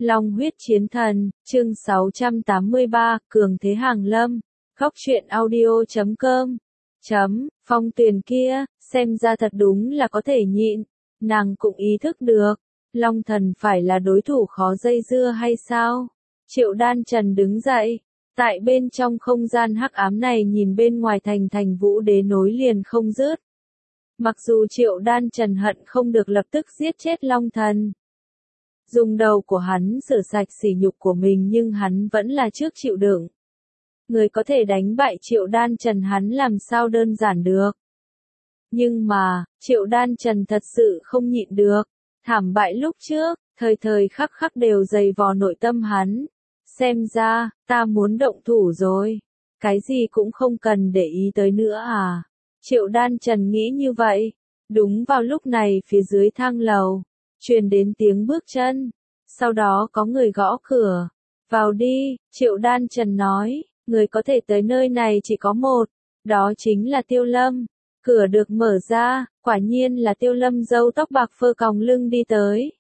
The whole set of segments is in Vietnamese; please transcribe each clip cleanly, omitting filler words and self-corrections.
Long huyết chiến thần, chương 683, cường thế hàng lâm. Góc truyện audio.com. Phong Tuyền kia, xem ra thật đúng là có thể nhịn. Nàng cũng ý thức được, Long thần phải là đối thủ khó dây dưa hay sao? Triệu Đan Trần đứng dậy, tại bên trong không gian hắc ám này nhìn bên ngoài thành Vũ Đế nối liền không dứt. Mặc dù Triệu Đan Trần hận không được lập tức giết chết Long thần, dùng đầu của hắn rửa sạch sỉ nhục của mình, nhưng hắn vẫn là trước chịu đựng. Người có thể đánh bại Triệu Đan Trần hắn làm sao đơn giản được. Nhưng mà, Triệu Đan Trần thật sự không nhịn được. Thảm bại lúc trước, thời thời khắc khắc đều dày vò nội tâm hắn. Xem ra, ta muốn động thủ rồi. Cái gì cũng không cần để ý tới nữa à? Triệu Đan Trần nghĩ như vậy. Đúng vào lúc này phía dưới thang lầu, truyền đến tiếng bước chân. Sau đó có người gõ cửa. Vào đi, Triệu Đan Trần nói. Người có thể tới nơi này chỉ có một. Đó chính là Tiêu Lâm. Cửa được mở ra, quả nhiên là Tiêu Lâm râu tóc bạc phơ còng lưng đi tới.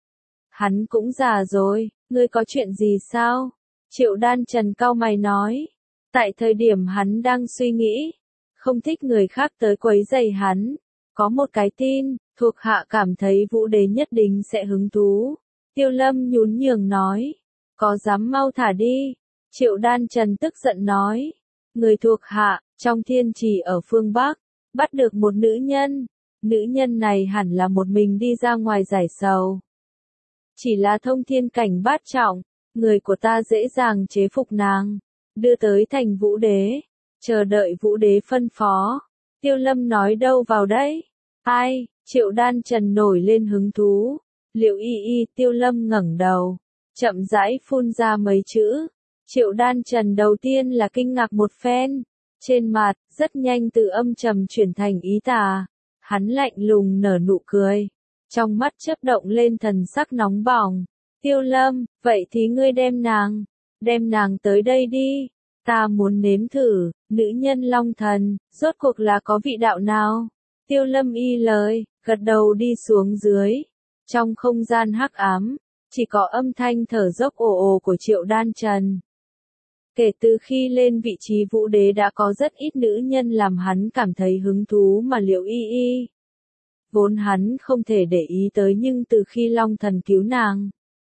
Hắn cũng già rồi, ngươi có chuyện gì sao? Triệu Đan Trần cau mày nói. Tại thời điểm hắn đang suy nghĩ, không thích người khác tới quấy rầy hắn. Có một cái tin, thuộc hạ cảm thấy Vũ Đế nhất định sẽ hứng thú. Tiêu Lâm nhún nhường nói. Có dám mau thả đi? Triệu Đan Trần tức giận nói. Người thuộc hạ, trong thiên trì ở phương Bắc, bắt được một nữ nhân. Nữ nhân này hẳn là một mình đi ra ngoài giải sầu. Chỉ là thông thiên cảnh bát trọng, người của ta dễ dàng chế phục nàng. Đưa tới thành Vũ Đế. Chờ đợi Vũ Đế phân phó. Tiêu Lâm nói đâu vào đấy? Ai? Triệu Đan Trần nổi lên hứng thú. Liệu y Tiêu Lâm ngẩng đầu. Chậm rãi phun ra mấy chữ. Triệu Đan Trần đầu tiên là kinh ngạc một phen. Trên mặt, rất nhanh từ âm trầm chuyển thành ý tà. Hắn lạnh lùng nở nụ cười. Trong mắt chớp động lên thần sắc nóng bỏng. Tiêu Lâm, vậy thì ngươi đem nàng tới đây đi. Ta muốn nếm thử, nữ nhân Long thần, rốt cuộc là có vị đạo nào? Tiêu Lâm y lời, gật đầu đi xuống dưới. Trong không gian hắc ám, chỉ có âm thanh thở dốc ồ ồ của Triệu Đan Trần. Kể từ khi lên vị trí Vũ Đế đã có rất ít nữ nhân làm hắn cảm thấy hứng thú mà Liệu y vốn hắn không thể để ý tới, nhưng từ khi Long thần cứu nàng,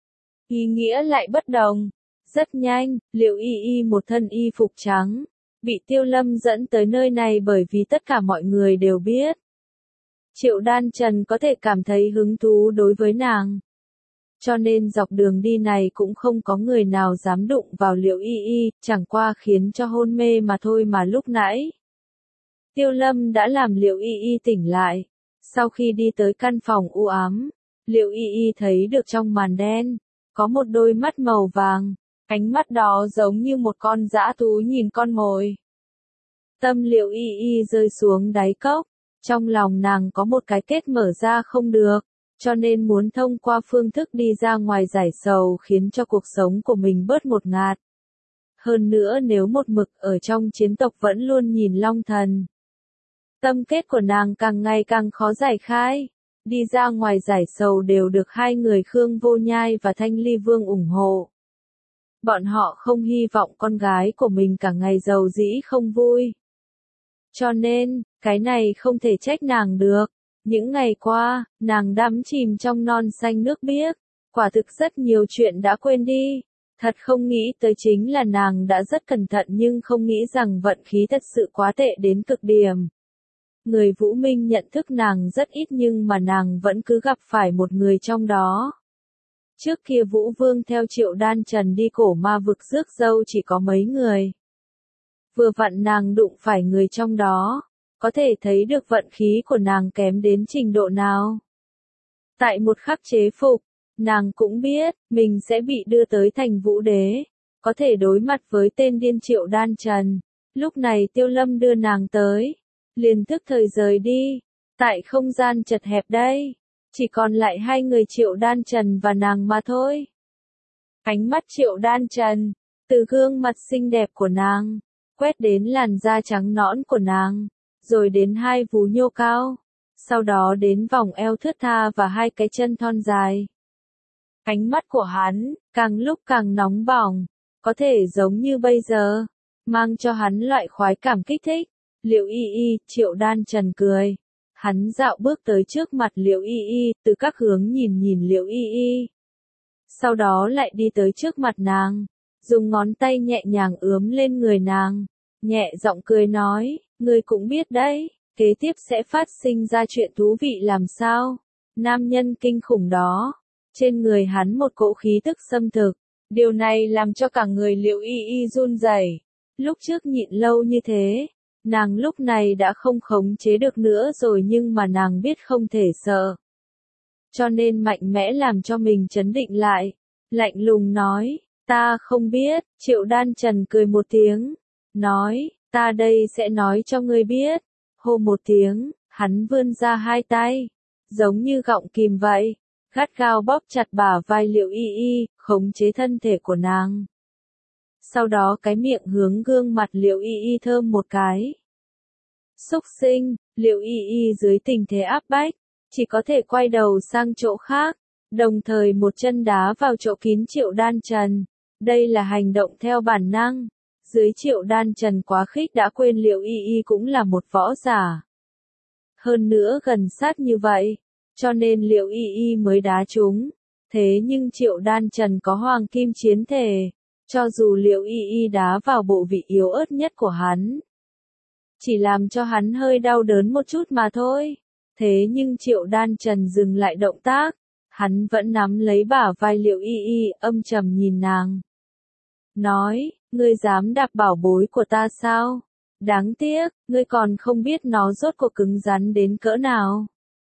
ý nghĩa lại bất đồng. Rất nhanh, Liệu y một thân y phục trắng, bị Tiêu Lâm dẫn tới nơi này bởi vì tất cả mọi người đều biết. Triệu Đan Trần có thể cảm thấy hứng thú đối với nàng. Cho nên dọc đường đi này cũng không có người nào dám đụng vào Liệu y, chẳng qua khiến cho hôn mê mà thôi. Mà lúc nãy, Tiêu Lâm đã làm Liệu y tỉnh lại. Sau khi đi tới căn phòng u ám, Liệu y thấy được trong màn đen, có một đôi mắt màu vàng, ánh mắt đó giống như một con dã thú nhìn con mồi. Tâm Liệu y rơi xuống đáy cốc, trong lòng nàng có một cái kết mở ra không được. Cho nên muốn thông qua phương thức đi ra ngoài giải sầu khiến cho cuộc sống của mình bớt ngột ngạt. Hơn nữa nếu một mực ở trong chiến tộc vẫn luôn nhìn Long thần, tâm kết của nàng càng ngày càng khó giải khai. Đi ra ngoài giải sầu đều được hai người Khương Vô Nhai và Thanh Ly Vương ủng hộ. Bọn họ không hy vọng con gái của mình cả ngày giàu dĩ không vui. Cho nên, cái này không thể trách nàng được. Những ngày qua, nàng đắm chìm trong non xanh nước biếc, quả thực rất nhiều chuyện đã quên đi. Thật không nghĩ tới chính là nàng đã rất cẩn thận, nhưng không nghĩ rằng vận khí thật sự quá tệ đến cực điểm. Người Vũ Minh nhận thức nàng rất ít, nhưng mà nàng vẫn cứ gặp phải một người trong đó. Trước kia Vũ Vương theo Triệu Đan Trần đi cổ ma vực rước dâu chỉ có mấy người. Vừa vặn nàng đụng phải người trong đó. Có thể thấy được vận khí của nàng kém đến trình độ nào. Tại một khắc chế phục, nàng cũng biết, mình sẽ bị đưa tới thành Vũ Đế. Có thể đối mặt với tên điên Triệu Đan Trần. Lúc này Tiêu Lâm đưa nàng tới. Liền tức thời rời đi. Tại không gian chật hẹp đây. Chỉ còn lại hai người Triệu Đan Trần và nàng mà thôi. Ánh mắt Triệu Đan Trần, từ gương mặt xinh đẹp của nàng, quét đến làn da trắng nõn của nàng. Rồi đến hai vú nhô cao, sau đó đến vòng eo thướt tha và hai cái chân thon dài. Ánh mắt của hắn, càng lúc càng nóng bỏng, có thể giống như bây giờ, mang cho hắn loại khoái cảm kích thích. Liễu Y Y, Triệu Đan Trần cười. Hắn dạo bước tới trước mặt Liễu Y Y, từ các hướng nhìn Liễu Y Y. Sau đó lại đi tới trước mặt nàng, dùng ngón tay nhẹ nhàng ướm lên người nàng, nhẹ giọng cười nói, ngươi cũng biết đấy, kế tiếp sẽ phát sinh ra chuyện thú vị làm sao. Nam nhân kinh khủng đó, trên người hắn một cỗ khí tức xâm thực, điều này làm cho cả người Liễu Y Y run rẩy. Lúc trước nhịn lâu như thế, nàng lúc này đã không khống chế được nữa rồi nhưng mà nàng biết không thể sợ. Cho nên mạnh mẽ làm cho mình trấn định lại, lạnh lùng nói, ta không biết. Triệu Đan Trần cười một tiếng, nói, ta đây sẽ nói cho ngươi biết. Hô một tiếng, hắn vươn ra hai tay, giống như gọng kìm vậy, gắt gao bóp chặt bả vai Liễu Y Y, khống chế thân thể của nàng. Sau đó cái miệng hướng gương mặt Liễu Y Y thơm một cái. Xúc sinh, Liễu Y Y dưới tình thế áp bách, chỉ có thể quay đầu sang chỗ khác, đồng thời một chân đá vào chỗ kín Triệu Đan Trần. Đây là hành động theo bản năng. Dưới Triệu Đan Trần quá khích đã quên Liễu Y Y cũng là một võ giả. Hơn nữa gần sát như vậy, cho nên Liễu Y Y mới đá trúng. Thế nhưng Triệu Đan Trần có hoàng kim chiến thể, cho dù Liễu Y Y đá vào bộ vị yếu ớt nhất của hắn, chỉ làm cho hắn hơi đau đớn một chút mà thôi. Thế nhưng Triệu Đan Trần dừng lại động tác, hắn vẫn nắm lấy bả vai Liễu Y Y, âm trầm nhìn nàng. Nói, ngươi dám đạp bảo bối của ta sao? Đáng tiếc, ngươi còn không biết nó rốt cuộc cứng rắn đến cỡ nào.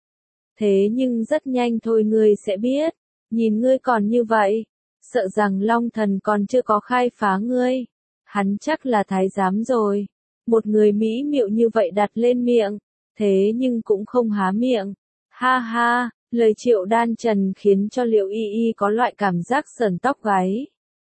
Thế nhưng rất nhanh thôi ngươi sẽ biết, nhìn ngươi còn như vậy, sợ rằng Long Thần còn chưa có khai phá ngươi. Hắn chắc là thái giám rồi. Một người mỹ miệu như vậy đặt lên miệng, thế nhưng cũng không há miệng. Ha ha, lời Triệu Đan Trần khiến cho Liễu Y Y có loại cảm giác sởn tóc gáy.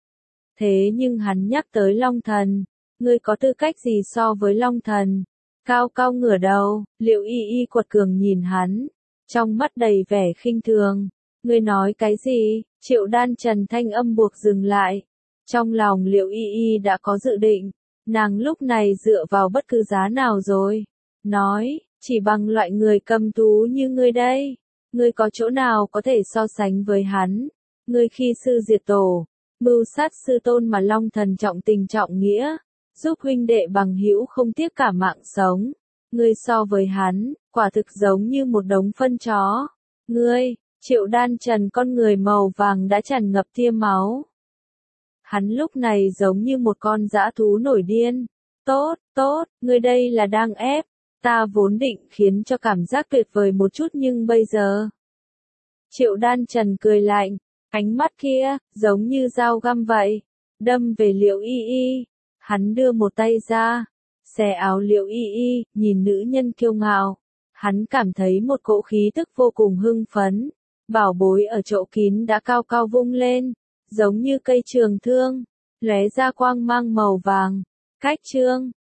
Thế nhưng hắn nhắc tới Long Thần, ngươi có tư cách gì so với Long Thần? Cao cao ngửa đầu, Liễu Y Y quật cường nhìn hắn, trong mắt đầy vẻ khinh thường. Ngươi nói cái gì? Triệu Đan Trần thanh âm buộc dừng lại. Trong lòng Liễu Y Y đã có dự định, nàng lúc này dựa vào bất cứ giá nào rồi. Nói, chỉ bằng loại người cầm thú như ngươi đây, ngươi có chỗ nào có thể so sánh với hắn? Ngươi khi sư diệt tổ, mưu sát sư tôn mà Long Thần trọng tình trọng nghĩa, giúp huynh đệ bằng hữu không tiếc cả mạng sống. Ngươi so với hắn, quả thực giống như một đống phân chó. Ngươi, Triệu Đan Trần con người màu vàng đã tràn ngập tia máu. Hắn lúc này giống như một con dã thú nổi điên. Tốt, tốt, ngươi đây là đang ép. Ta vốn định khiến cho cảm giác tuyệt vời một chút nhưng bây giờ. Triệu Đan Trần cười lạnh, ánh mắt kia, giống như dao găm vậy, đâm về Liễu Y Y. Hắn đưa một tay ra, xé áo Liễu Y Y, nhìn nữ nhân kiêu ngạo. Hắn cảm thấy một cỗ khí tức vô cùng hưng phấn. Bảo bối ở chỗ kín đã cao cao vung lên, giống như cây trường thương, lóe ra quang mang màu vàng. Cách chương